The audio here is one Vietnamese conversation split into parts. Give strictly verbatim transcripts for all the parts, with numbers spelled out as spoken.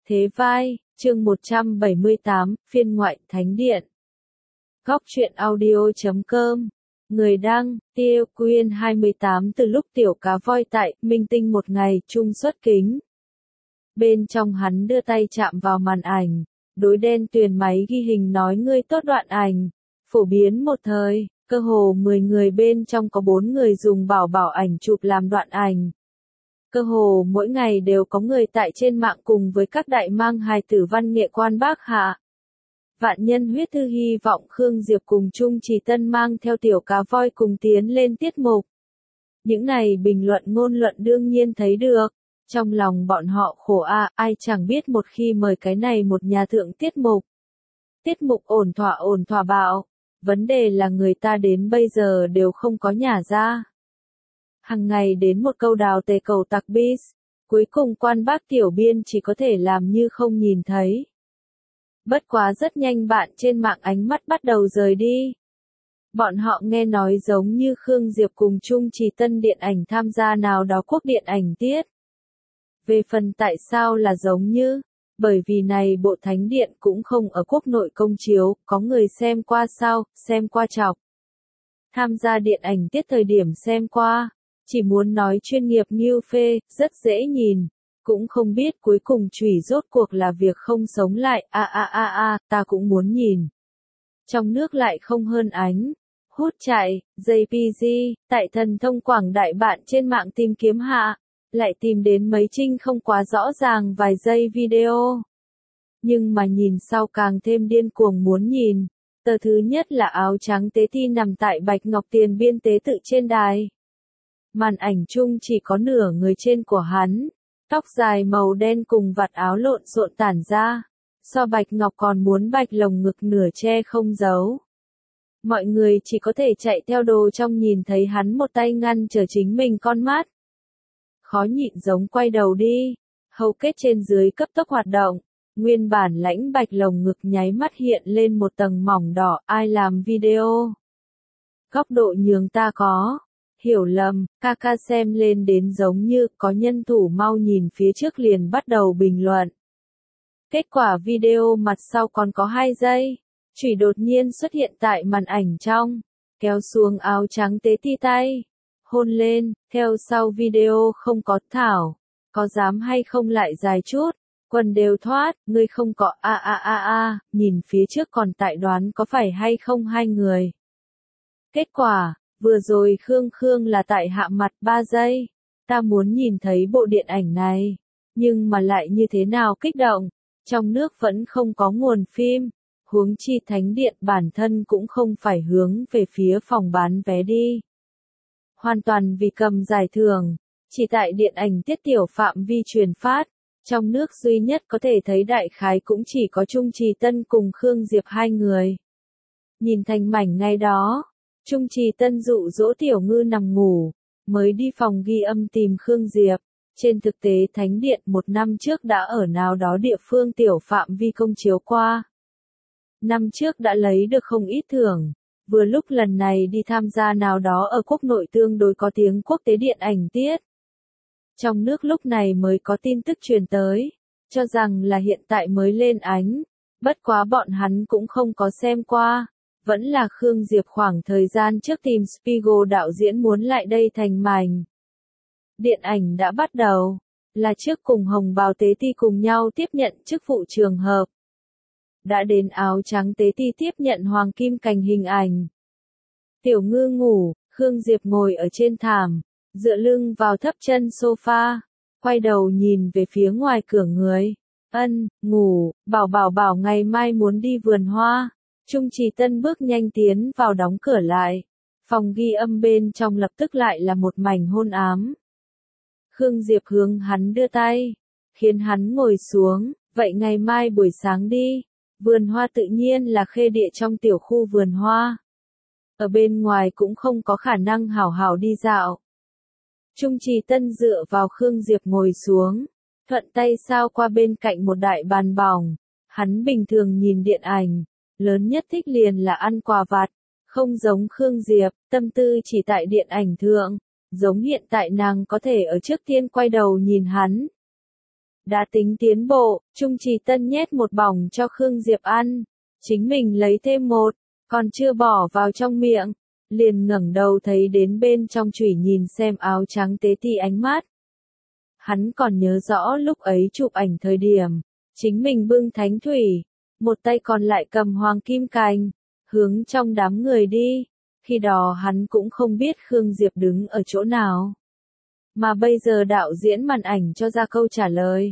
Thế vai, chương một trăm bảy mươi tám, phiên ngoại thánh điện. Góc truyện audio chấm com. Người đăng, Tiêu Quyên hai mươi tám. Từ lúc tiểu cá voi tại Minh Tinh một ngày trung xuất kính. Bên trong hắn đưa tay chạm vào màn ảnh, đối đen tuyền máy ghi hình nói ngươi tốt đoạn ảnh. Phổ biến một thời, cơ hồ mười người bên trong có bốn người dùng bảo bảo ảnh chụp làm đoạn ảnh. Cơ hồ mỗi ngày đều có người tại trên mạng cùng với các đại mang hài tử văn nghệ quan bác hạ. Vạn nhân huyết thư hy vọng Khương Diệp cùng Trung Trì Tân mang theo tiểu cá voi cùng tiến lên tiết mục. Những này bình luận ngôn luận đương nhiên thấy được. Trong lòng bọn họ khổ a, ai chẳng biết một khi mời cái này một nhà thượng tiết mục. Tiết mục ổn thỏa ổn thỏa bạo. Vấn đề là người ta đến bây giờ đều không có nhà ra. Hằng ngày đến một câu đào tề cầu tặc bis, cuối cùng quan bác tiểu biên chỉ có thể làm như không nhìn thấy. Bất quá rất nhanh bạn trên mạng ánh mắt bắt đầu rời đi. Bọn họ nghe nói giống như Khương Diệp cùng Trung Trì Tân điện ảnh tham gia nào đó quốc điện ảnh tiết. Về phần tại sao là giống như, bởi vì này bộ thánh điện cũng không ở quốc nội công chiếu, có người xem qua sao, xem qua chọc. Tham gia điện ảnh tiết thời điểm xem qua. Chỉ muốn nói chuyên nghiệp nghiêu phê, rất dễ nhìn, cũng không biết cuối cùng chủy rốt cuộc là việc không sống lại, a a a a, ta cũng muốn nhìn. Trong nước lại không hơn ánh, hút chạy, gi pê giê, tại thần thông quảng đại bạn trên mạng tìm kiếm hạ, lại tìm đến mấy trinh không quá rõ ràng vài giây video. Nhưng mà nhìn sau càng thêm điên cuồng muốn nhìn, tờ thứ nhất là áo trắng tế ti nằm tại Bạch Ngọc Tiền Biên tế tự trên đài. Màn ảnh chung chỉ có nửa người trên của hắn, tóc dài màu đen cùng vạt áo lộn xộn tản ra, so Bạch Ngọc còn muốn bạch lồng ngực nửa che không giấu. Mọi người chỉ có thể chạy theo đồ trong nhìn thấy hắn một tay ngăn trở chính mình con mắt. Khó nhịn giống quay đầu đi, hầu kết trên dưới cấp tốc hoạt động, nguyên bản lãnh bạch lồng ngực nháy mắt hiện lên một tầng mỏng đỏ, ai làm video. Góc độ nhường ta có. Hiểu lầm, ca ca xem lên đến giống như có nhân thủ mau nhìn phía trước liền bắt đầu bình luận. Kết quả video mặt sau còn có hai giây, chủy đột nhiên xuất hiện tại màn ảnh trong, kéo xuống áo trắng tế ti tay, hôn lên, theo sau video không có thảo, có dám hay không lại dài chút, quần đều thoát, ngươi không có a a a a, nhìn phía trước còn tại đoán có phải hay không hai người. Kết quả vừa rồi Khương Khương là tại hạ mặt ba giây, ta muốn nhìn thấy bộ điện ảnh này, nhưng mà lại như thế nào kích động, trong nước vẫn không có nguồn phim, huống chi thánh điện bản thân cũng không phải hướng về phía phòng bán vé đi. Hoàn toàn vì cầm giải thưởng, chỉ tại điện ảnh tiết tiểu phạm vi truyền phát, trong nước duy nhất có thể thấy đại khái cũng chỉ có Trung Trì Tân cùng Khương Diệp hai người. Nhìn thành mảnh ngay đó. Trung Trì Tân dụ dỗ tiểu ngư nằm ngủ, mới đi phòng ghi âm tìm Khương Diệp. Trên thực tế thánh điện một năm trước đã ở nào đó địa phương tiểu phạm vi công chiếu qua. Năm trước đã lấy được không ít thưởng, vừa lúc lần này đi tham gia nào đó ở quốc nội tương đối có tiếng quốc tế điện ảnh tiết. Trong nước lúc này mới có tin tức truyền tới, cho rằng là hiện tại mới lên ánh, bất quá bọn hắn cũng không có xem qua. Vẫn là Khương Diệp khoảng thời gian trước tìm Spiegel đạo diễn muốn lại đây thành mảnh. Điện ảnh đã bắt đầu, là trước cùng Hồng Bào Tế Ti cùng nhau tiếp nhận chức vụ trường hợp. Đã đến áo trắng Tế Ti tiếp nhận hoàng kim cành hình ảnh. Tiểu ngư ngủ, Khương Diệp ngồi ở trên thảm, dựa lưng vào thấp chân sofa, quay đầu nhìn về phía ngoài cửa người. Ân, ngủ, bảo bảo bảo ngày mai muốn đi vườn hoa. Trung Trì Tân bước nhanh tiến vào đóng cửa lại. Phòng ghi âm bên trong lập tức lại là một mảnh hôn ám. Khương Diệp hướng hắn đưa tay, khiến hắn ngồi xuống, vậy ngày mai buổi sáng đi. Vườn hoa tự nhiên là khê địa trong tiểu khu vườn hoa. Ở bên ngoài cũng không có khả năng hảo hảo đi dạo. Trung Trì Tân dựa vào Khương Diệp ngồi xuống, thuận tay sao qua bên cạnh một đại bàn bỏng. Hắn bình thường nhìn điện ảnh. Lớn nhất thích liền là ăn quà vặt, không giống Khương Diệp, tâm tư chỉ tại điện ảnh thượng, giống hiện tại nàng có thể ở trước tiên quay đầu nhìn hắn. Đã tính tiến bộ, Trung Trì Tân nhét một bỏng cho Khương Diệp ăn. Chính mình lấy thêm một, còn chưa bỏ vào trong miệng. Liền ngẩng đầu thấy đến bên trong chủy nhìn xem áo trắng tế ti ánh mắt. Hắn còn nhớ rõ lúc ấy chụp ảnh thời điểm. Chính mình bưng thánh thủy. Một tay còn lại cầm hoàng kim cành. Hướng trong đám người đi. Khi đó hắn cũng không biết Khương Diệp đứng ở chỗ nào. Mà bây giờ đạo diễn màn ảnh cho ra câu trả lời.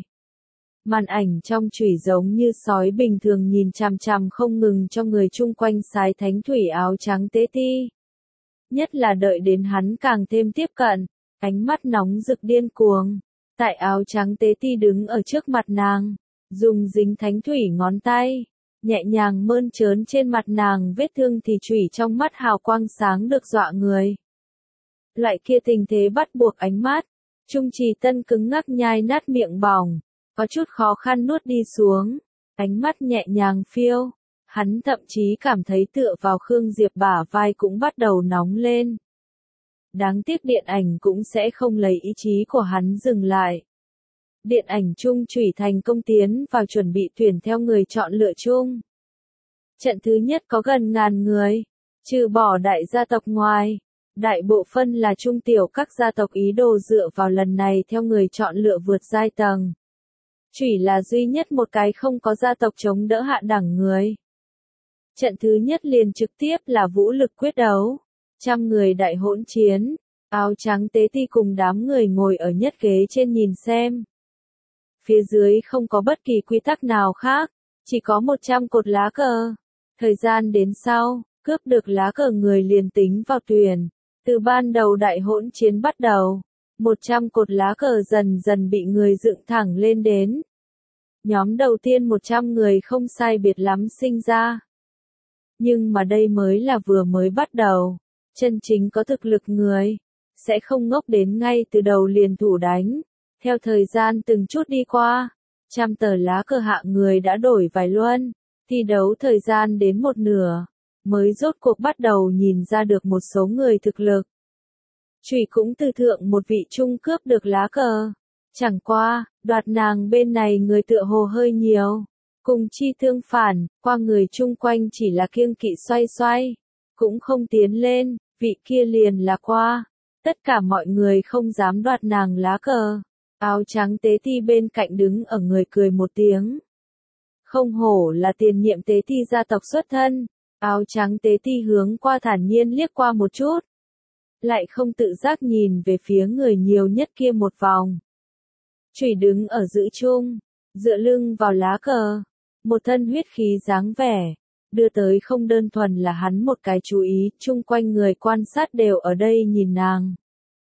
Màn ảnh trong chủy giống như sói bình thường nhìn chằm chằm không ngừng cho người chung quanh sái thánh thủy áo trắng tế ti. Nhất là đợi đến hắn càng thêm tiếp cận, ánh mắt nóng rực điên cuồng. Tại áo trắng tế ti đứng ở trước mặt nàng, dùng dính thánh thủy ngón tay, nhẹ nhàng mơn trớn trên mặt nàng vết thương thì chủy trong mắt hào quang sáng được dọa người. Loại kia tình thế bắt buộc ánh mắt, Trung Trì Tân cứng ngắc nhai nát miệng bỏng, có chút khó khăn nuốt đi xuống, ánh mắt nhẹ nhàng phiêu, hắn thậm chí cảm thấy tựa vào Khương Diệp bả vai cũng bắt đầu nóng lên. Đáng tiếc điện ảnh cũng sẽ không lấy ý chí của hắn dừng lại. Điện ảnh chung chủy thành công tiến vào chuẩn bị tuyển theo người chọn lựa chung. Trận thứ nhất có gần ngàn người, trừ bỏ đại gia tộc ngoài. Đại bộ phân là trung tiểu các gia tộc ý đồ dựa vào lần này theo người chọn lựa vượt giai tầng. Chủy là duy nhất một cái không có gia tộc chống đỡ hạ đẳng người. Trận thứ nhất liền trực tiếp là vũ lực quyết đấu. Trăm người đại hỗn chiến, áo trắng tế ti cùng đám người ngồi ở nhất ghế trên nhìn xem. Phía dưới không có bất kỳ quy tắc nào khác, chỉ có một trăm cột lá cờ. Thời gian đến sau, cướp được lá cờ người liền tính vào tuyển. Từ ban đầu đại hỗn chiến bắt đầu, một trăm cột lá cờ dần dần bị người dựng thẳng lên đến. Nhóm đầu tiên một trăm người không sai biệt lắm sinh ra. Nhưng mà đây mới là vừa mới bắt đầu, chân chính có thực lực người, sẽ không ngốc đến ngay từ đầu liền thủ đánh. Theo thời gian từng chút đi qua, trăm tờ lá cờ hạng người đã đổi vài luân, thi đấu thời gian đến một nửa. Mới rốt cuộc bắt đầu nhìn ra được một số người thực lực. Chủy cũng từ thượng một vị trung cướp được lá cờ. Chẳng qua, đoạt nàng bên này người tựa hồ hơi nhiều. Cùng chi tương phản, qua người chung quanh chỉ là kiêng kỵ xoay xoay. Cũng không tiến lên, vị kia liền là qua. Tất cả mọi người không dám đoạt nàng lá cờ. Áo trắng tế ti bên cạnh đứng ở người cười một tiếng. Không hổ là tiền nhiệm tế ti gia tộc xuất thân. Áo trắng tế ti hướng qua thản nhiên liếc qua một chút. Lại không tự giác nhìn về phía người nhiều nhất kia một vòng. Chủy đứng ở giữa chung, dựa lưng vào lá cờ. Một thân huyết khí dáng vẻ. Đưa tới không đơn thuần là hắn một cái chú ý, chung quanh người quan sát đều ở đây nhìn nàng.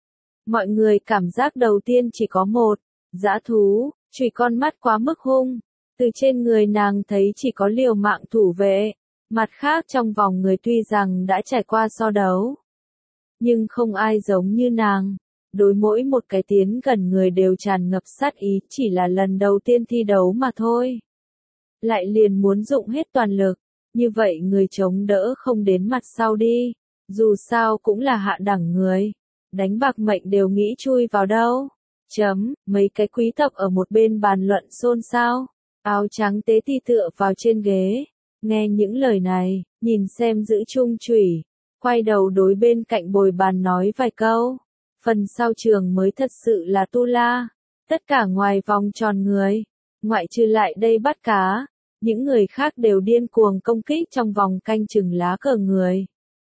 Mọi người cảm giác đầu tiên chỉ có một, dã thú, chủy con mắt quá mức hung. Từ trên người nàng thấy chỉ có liều mạng thủ vệ. Mặt khác trong vòng người tuy rằng đã trải qua so đấu, nhưng không ai giống như nàng. Đối mỗi một cái tiến gần người đều tràn ngập sát ý, chỉ là lần đầu tiên thi đấu mà thôi. Lại liền muốn dụng hết toàn lực, như vậy người chống đỡ không đến mặt sau đi. Dù sao cũng là hạ đẳng người, đánh bạc mệnh đều nghĩ chui vào đâu. Chấm, mấy cái quý tộc ở một bên bàn luận xôn xao. Áo trắng tế ti tựa vào trên ghế. Nghe những lời này, nhìn xem giữ chung chủy, quay đầu đối bên cạnh bồi bàn nói vài câu. Phần sau trường mới thật sự là tu la. Tất cả ngoài vòng tròn người, ngoại trừ lại đây bắt cá, những người khác đều điên cuồng công kích trong vòng canh chừng lá cờ người.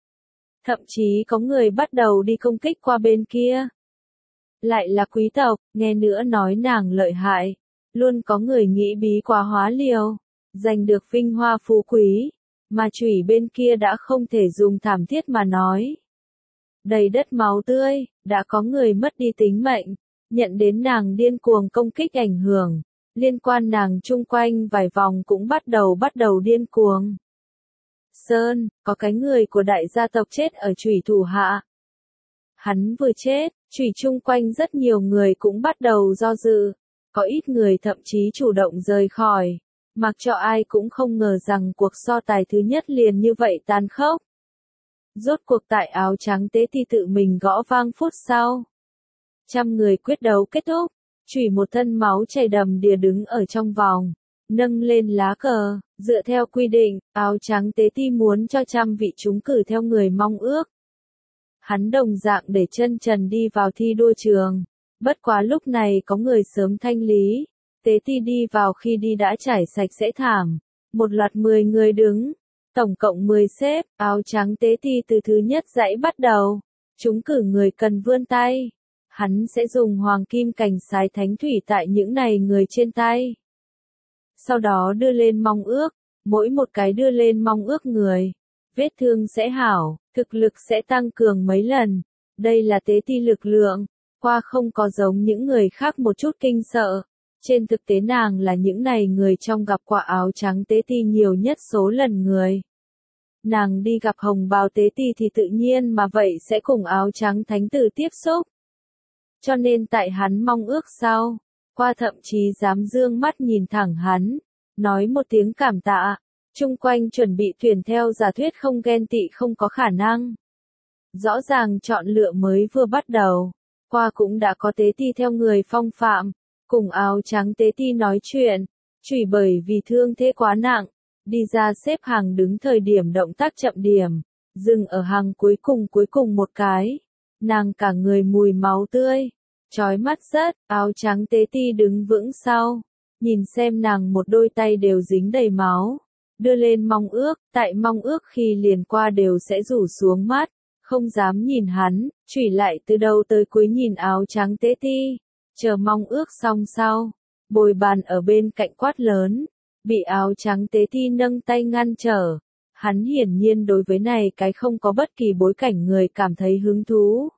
Thậm chí có người bắt đầu đi công kích qua bên kia. Lại là quý tộc, nghe nữa nói nàng lợi hại. Luôn có người nghĩ bí quá hóa liều. Giành được vinh hoa phú quý, mà chủy bên kia đã không thể dùng thảm thiết mà nói. Đầy đất máu tươi, đã có người mất đi tính mệnh, nhận đến nàng điên cuồng công kích ảnh hưởng, liên quan nàng chung quanh vài vòng cũng bắt đầu bắt đầu điên cuồng. Sơn, có cái người của đại gia tộc chết ở chủy thủ hạ. Hắn vừa chết, chủy chung quanh rất nhiều người cũng bắt đầu do dự, có ít người thậm chí chủ động rời khỏi. Mặc cho ai cũng không ngờ rằng cuộc so tài thứ nhất liền như vậy tàn khốc. Rốt cuộc tại áo trắng tế ti tự mình gõ vang phút sau. Trăm người quyết đấu kết thúc, Chủy một thân máu chảy đầm đìa đứng ở trong vòng, nâng lên lá cờ, dựa theo quy định, áo trắng tế ti muốn cho trăm vị chúng cử theo người mong ước. Hắn đồng dạng để chân trần đi vào thi đua trường, bất quá lúc này có người sớm thanh lý, tế ti đi vào khi đi đã trải sạch sẽ thảm, một loạt mười người đứng, tổng cộng mười xếp, áo trắng tế ti từ thứ nhất dãy bắt đầu, chúng cử người cần vươn tay. Hắn sẽ dùng hoàng kim cành sái thánh thủy tại những này người trên tay. Sau đó đưa lên mong ước, mỗi một cái đưa lên mong ước người. Vết thương sẽ hảo, thực lực sẽ tăng cường mấy lần. Đây là tế ti lực lượng, qua không có giống những người khác một chút kinh sợ. Trên thực tế nàng là những này người trong gặp qua áo trắng tế ti nhiều nhất số lần người. Nàng đi gặp hồng bào tế ti thì tự nhiên mà vậy sẽ cùng áo trắng thánh tử tiếp xúc. Cho nên tại hắn mong ước sau, qua thậm chí dám dương mắt nhìn thẳng hắn, nói một tiếng cảm tạ, chung quanh chuẩn bị tuyển theo giả thuyết không ghen tị không có khả năng. Rõ ràng chọn lựa mới vừa bắt đầu, qua cũng đã có tế ti theo người phong phạm, cùng áo trắng tế ti nói chuyện, chủy bởi vì thương thế quá nặng, đi ra xếp hàng đứng thời điểm động tác chậm điểm, dừng ở hàng cuối cùng cuối cùng một cái. Nàng cả người mùi máu tươi, chói mắt rất, áo trắng tế ti đứng vững sau, nhìn xem nàng một đôi tay đều dính đầy máu, đưa lên mong ước, tại mong ước khi liền qua đều sẽ rủ xuống mắt, không dám nhìn hắn, chủy lại từ đầu tới cuối nhìn áo trắng tế ti, chờ mong ước xong sau, bồi bàn ở bên cạnh quát lớn, bị áo trắng tế ti nâng tay ngăn trở. Hắn hiển nhiên đối với này cái không có bất kỳ bối cảnh người cảm thấy hứng thú.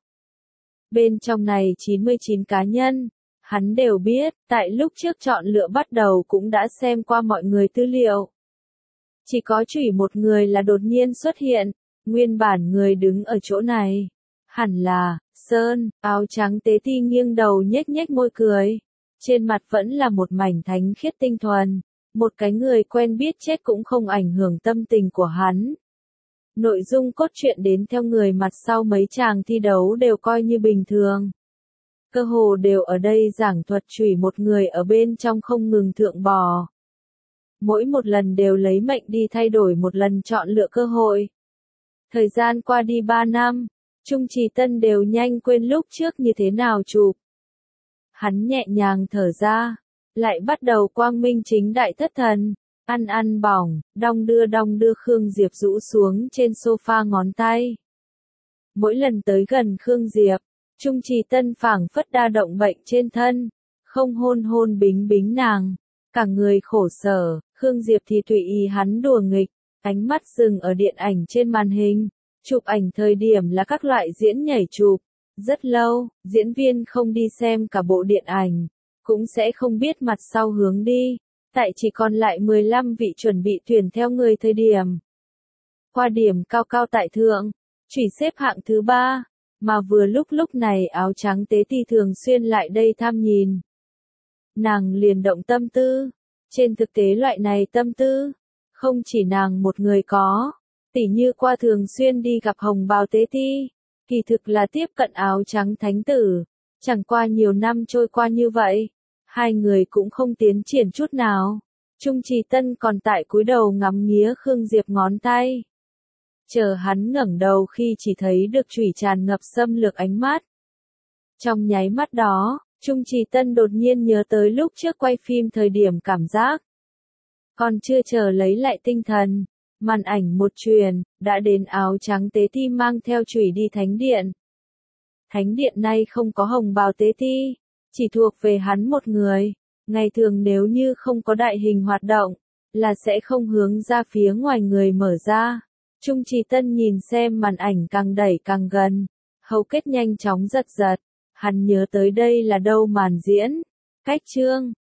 Bên trong này chín mươi chín cá nhân, hắn đều biết, tại lúc trước chọn lựa bắt đầu cũng đã xem qua mọi người tư liệu. Chỉ có chủy một người là đột nhiên xuất hiện, nguyên bản người đứng ở chỗ này. Hẳn là, Sơn, áo trắng tế ti nghiêng đầu nhếch nhếch môi cười. Trên mặt vẫn là một mảnh thánh khiết tinh thuần. Một cái người quen biết chết cũng không ảnh hưởng tâm tình của hắn. Nội dung cốt truyện đến theo người mặt sau mấy chàng thi đấu đều coi như bình thường. Cơ hồ đều ở đây giảng thuật chủy một người ở bên trong không ngừng thượng bò. Mỗi một lần đều lấy mệnh đi thay đổi một lần chọn lựa cơ hội. Thời gian qua đi ba năm, Trung Trì Tân đều nhanh quên lúc trước như thế nào chụp. Hắn nhẹ nhàng thở ra. Lại bắt đầu quang minh chính đại thất thần, ăn ăn bỏng, đong đưa đong đưa Khương Diệp rũ xuống trên sofa ngón tay. Mỗi lần tới gần Khương Diệp, Trung Trì Tân phảng phất đa động bệnh trên thân, không hôn hôn bính bính nàng, cả người khổ sở, Khương Diệp thì tùy ý hắn đùa nghịch, ánh mắt dừng ở điện ảnh trên màn hình, chụp ảnh thời điểm là các loại diễn nhảy chụp, rất lâu, diễn viên không đi xem cả bộ điện ảnh. Cũng sẽ không biết mặt sau hướng đi, tại chỉ còn lại mười lăm vị chuẩn bị tuyển theo người thời điểm. Qua điểm cao cao tại thượng, chủy xếp hạng thứ ba, mà vừa lúc lúc này áo trắng tế ti thường xuyên lại đây tham nhìn. Nàng liền động tâm tư, trên thực tế loại này tâm tư, không chỉ nàng một người có, tỉ như qua thường xuyên đi gặp hồng bào tế ti, kỳ thực là tiếp cận áo trắng thánh tử, chẳng qua nhiều năm trôi qua như vậy. Hai người cũng không tiến triển chút nào. Trung Trì Tân còn tại cúi đầu ngắm nghía Khương Diệp ngón tay. Chờ hắn ngẩng đầu khi chỉ thấy được chủy tràn ngập xâm lược ánh mắt. Trong nháy mắt đó, Trung Trì Tân đột nhiên nhớ tới lúc trước quay phim thời điểm cảm giác. Còn chưa chờ lấy lại tinh thần, màn ảnh một truyền, đã đến áo trắng tế ti mang theo chủy đi thánh điện. Thánh điện nay không có hồng bào tế ti. Chỉ thuộc về hắn một người, ngày thường nếu như không có đại hình hoạt động, là sẽ không hướng ra phía ngoài người mở ra. Trung Trì Tân nhìn xem màn ảnh càng đẩy càng gần, hầu kết nhanh chóng giật giật, hắn nhớ tới đây là đâu màn diễn, cách chương,